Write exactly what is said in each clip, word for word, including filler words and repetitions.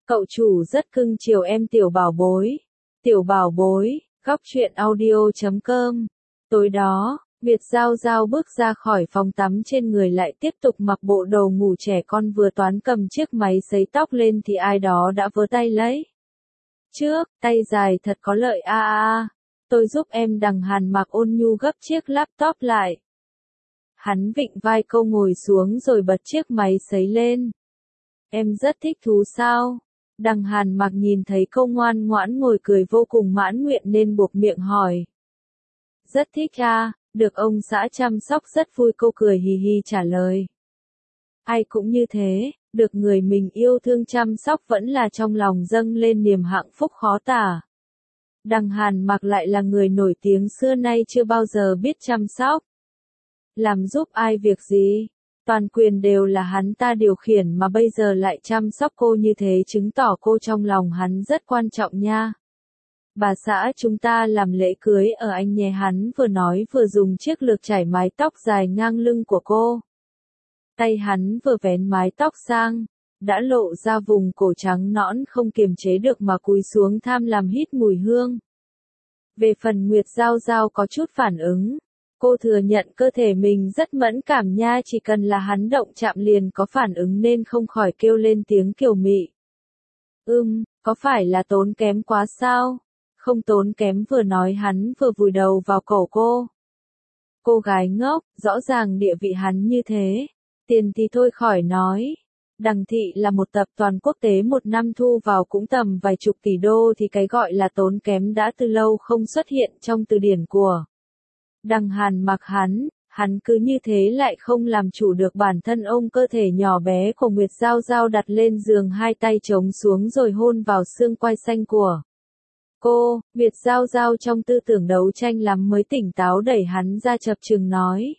Cậu chủ rất cưng chiều em tiểu bảo bối. Tiểu bảo bối, góc truyện audio chấm com. Tối đó, Việt Giao Giao bước ra khỏi phòng tắm, trên người lại tiếp tục mặc bộ đồ ngủ trẻ con, vừa toán cầm chiếc máy sấy tóc lên thì ai đó đã vớ tay lấy. Trước, tay dài thật có lợi a a a. Tôi giúp em. Đằng Hàn Mặc ôn nhu gấp chiếc laptop lại. Hắn vịn vai cô ngồi xuống rồi bật chiếc máy sấy lên. Em rất thích thú sao? Đằng Hàn Mặc nhìn thấy cô ngoan ngoãn ngồi cười vô cùng mãn nguyện nên buộc miệng hỏi. Rất thích à, được ông xã chăm sóc rất vui, cô cười hì hì trả lời. Ai cũng như thế, được người mình yêu thương chăm sóc vẫn là trong lòng dâng lên niềm hạnh phúc khó tả. Đằng Hàn Mặc lại là người nổi tiếng xưa nay chưa bao giờ biết chăm sóc. Làm giúp ai việc gì? Toàn quyền đều là hắn ta điều khiển, mà bây giờ lại chăm sóc cô như thế, chứng tỏ cô trong lòng hắn rất quan trọng nha. Bà xã chúng ta làm lễ cưới ở anh nhé, hắn vừa nói vừa dùng chiếc lược chải mái tóc dài ngang lưng của cô. Tay hắn vừa vén mái tóc sang, đã lộ ra vùng cổ trắng nõn, không kiềm chế được mà cúi xuống tham lam hít mùi hương. Về phần Nguyệt Giao Giao có chút phản ứng. Cô thừa nhận cơ thể mình rất mẫn cảm nha, chỉ cần là hắn động chạm liền có phản ứng nên không khỏi kêu lên tiếng kiều mị. Ừm, có phải là tốn kém quá sao? Không tốn kém, vừa nói hắn vừa vùi đầu vào cổ cô. Cô gái ngốc, rõ ràng địa vị hắn như thế. Tiền thì thôi khỏi nói. Đằng thị là một tập đoàn quốc tế, một năm thu vào cũng tầm vài chục tỷ đô, thì cái gọi là tốn kém đã từ lâu không xuất hiện trong từ điển của Đằng Hàn Mặc. Hắn, hắn cứ như thế lại không làm chủ được bản thân, ôm cơ thể nhỏ bé của Nguyệt Giao Giao đặt lên giường, hai tay chống xuống rồi hôn vào xương quai xanh của cô. Nguyệt Giao Giao trong tư tưởng đấu tranh lắm mới tỉnh táo, đẩy hắn ra chập chừng nói.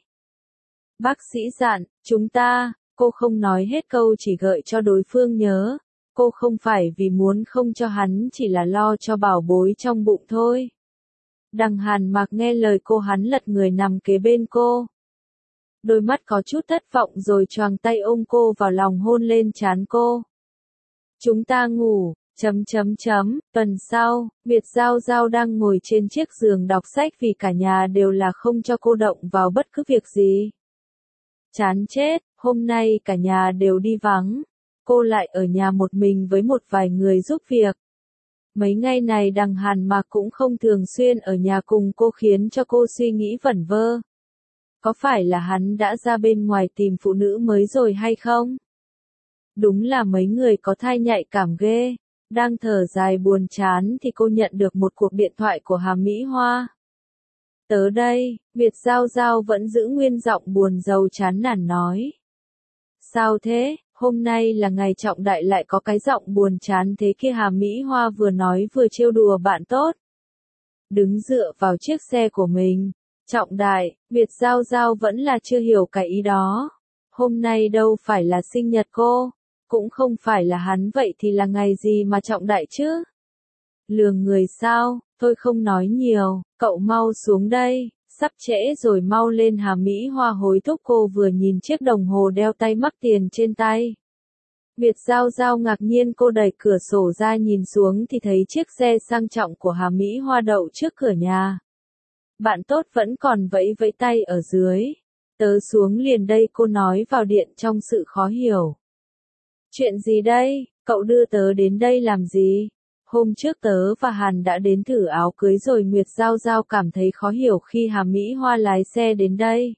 Bác sĩ dặn, chúng ta, cô không nói hết câu, chỉ gợi cho đối phương nhớ. Cô không phải vì muốn không cho hắn, chỉ là lo cho bảo bối trong bụng thôi. Đằng Hàn Mặc nghe lời cô, hắn lật người nằm kế bên cô. Đôi mắt có chút thất vọng rồi choàng tay ôm cô vào lòng, hôn lên trán cô. Chúng ta ngủ, chấm chấm chấm, tuần sau, Việt Giao Giao đang ngồi trên chiếc giường đọc sách vì cả nhà đều là không cho cô động vào bất cứ việc gì. Chán chết, hôm nay cả nhà đều đi vắng. Cô lại ở nhà một mình với một vài người giúp việc. Mấy ngày này Đằng Hàn Mặc cũng không thường xuyên ở nhà cùng cô, khiến cho cô suy nghĩ vẩn vơ. Có phải là hắn đã ra bên ngoài tìm phụ nữ mới rồi hay không? Đúng là mấy người có thai nhạy cảm ghê. Đang thở dài buồn chán thì cô nhận được một cuộc điện thoại của Hà Mỹ Hoa. Tớ đây, Việt Giao Giao vẫn giữ nguyên giọng buồn rầu chán nản nói. Sao thế? Hôm nay là ngày trọng đại lại có cái giọng buồn chán thế kia? Hà Mỹ Hoa vừa nói vừa trêu đùa bạn tốt. Đứng dựa vào chiếc xe của mình. Trọng đại, Việt Giao Giao vẫn là chưa hiểu cái ý đó. Hôm nay đâu phải là sinh nhật cô, cũng không phải là hắn, vậy thì là ngày gì mà trọng đại chứ? Lường người sao? Thôi không nói nhiều, cậu mau xuống đây. Sắp trễ rồi, mau lên. Hà Mỹ Hoa hối thúc cô, vừa nhìn chiếc đồng hồ đeo tay mắc tiền trên tay. Việt Giao Giao ngạc nhiên, cô đẩy cửa sổ ra nhìn xuống thì thấy chiếc xe sang trọng của Hà Mỹ Hoa đậu trước cửa nhà. Bạn tốt vẫn còn vẫy vẫy tay ở dưới. Tớ xuống liền đây, cô nói vào điện trong sự khó hiểu. Chuyện gì đây? Cậu đưa tớ đến đây làm gì? Hôm trước tớ và Hàn đã đến thử áo cưới rồi. Nguyệt Giao Giao cảm thấy khó hiểu khi Hà Mỹ Hoa lái xe đến đây.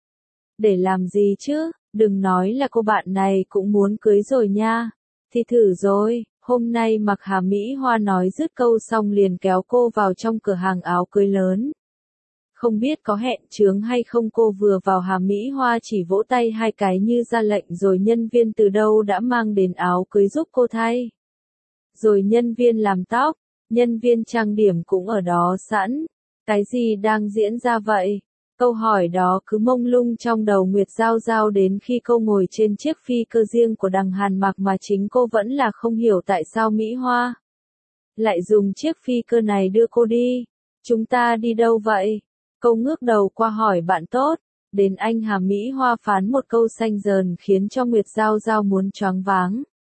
Để làm gì chứ? Đừng nói là cô bạn này cũng muốn cưới rồi nha. Thì thử rồi. Hôm nay mặc. Hà Mỹ Hoa nói dứt câu xong liền kéo cô vào trong cửa hàng áo cưới lớn. Không biết có hẹn chướng hay không, cô vừa vào Hà Mỹ Hoa chỉ vỗ tay hai cái như ra lệnh, rồi nhân viên từ đâu đã mang đến áo cưới giúp cô thay. Rồi nhân viên làm tóc, nhân viên trang điểm cũng ở đó sẵn. Cái gì đang diễn ra vậy? Câu hỏi đó cứ mông lung trong đầu Nguyệt Giao Giao đến khi cô ngồi trên chiếc phi cơ riêng của Đằng Hàn Mặc, mà chính cô vẫn là không hiểu tại sao Mỹ Hoa lại dùng chiếc phi cơ này đưa cô đi. Chúng ta đi đâu vậy? Cô ngước đầu qua hỏi bạn tốt. Đến anh. Hà Mỹ Hoa phán một câu xanh dờn khiến cho Nguyệt Giao Giao muốn choáng váng.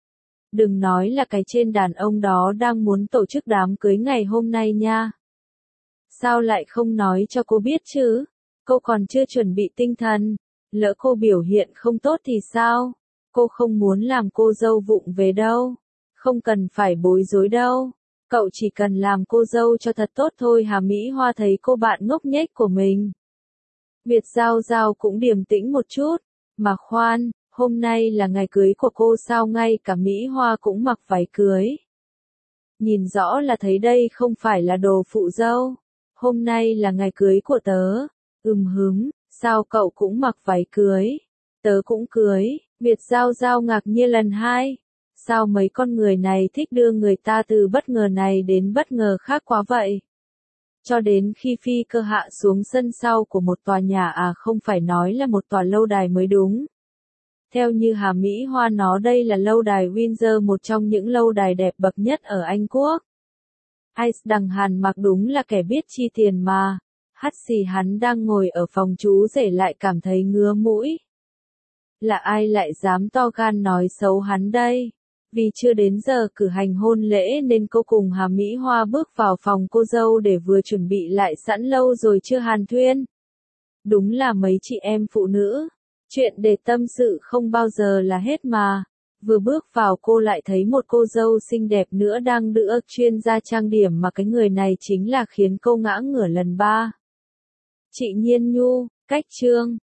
Đừng nói là cái trên đàn ông đó đang muốn tổ chức đám cưới ngày hôm nay nha. Sao lại không nói cho cô biết chứ? Cô còn chưa chuẩn bị tinh thần. Lỡ cô biểu hiện không tốt thì sao? Cô không muốn làm cô dâu vụng về đâu. Không cần phải bối rối đâu. Cậu chỉ cần làm cô dâu cho thật tốt thôi. Hà Mỹ Hoa thấy cô bạn ngốc nghếch của mình. Việt Giao Giao cũng điềm tĩnh một chút. Mà khoan, hôm nay là ngày cưới của cô sao ngay cả Mỹ Hoa cũng mặc váy cưới. Nhìn rõ là thấy đây không phải là đồ phụ dâu. Hôm nay là ngày cưới của tớ. Ừm hứng, sao cậu cũng mặc váy cưới? Tớ cũng cưới. Việt Giao Giao ngạc nhiên lần hai. Sao mấy con người này thích đưa người ta từ bất ngờ này đến bất ngờ khác quá vậy? Cho đến khi phi cơ hạ xuống sân sau của một tòa nhà à không phải nói là một tòa lâu đài mới đúng. Theo như Hà Mỹ Hoa nó đây là lâu đài Windsor, một trong những lâu đài đẹp bậc nhất ở Anh Quốc. Ice Đằng Hàn mặc đúng là kẻ biết chi tiền mà. Hắt xì hắn đang ngồi ở phòng chú rể lại cảm thấy ngứa mũi. Là ai lại dám to gan nói xấu hắn đây? Vì chưa đến giờ cử hành hôn lễ nên cô cùng Hà Mỹ Hoa bước vào phòng cô dâu để vừa chuẩn bị lại sẵn lâu rồi chưa hàn thuyên. Đúng là mấy chị em phụ nữ. Chuyện để tâm sự không bao giờ là hết mà. Vừa bước vào cô lại thấy một cô dâu xinh đẹp nữa đang đỡ chuyên gia trang điểm mà cái người này chính là khiến cô ngã ngửa lần ba. Chị Nhiên Nhu, cách trương.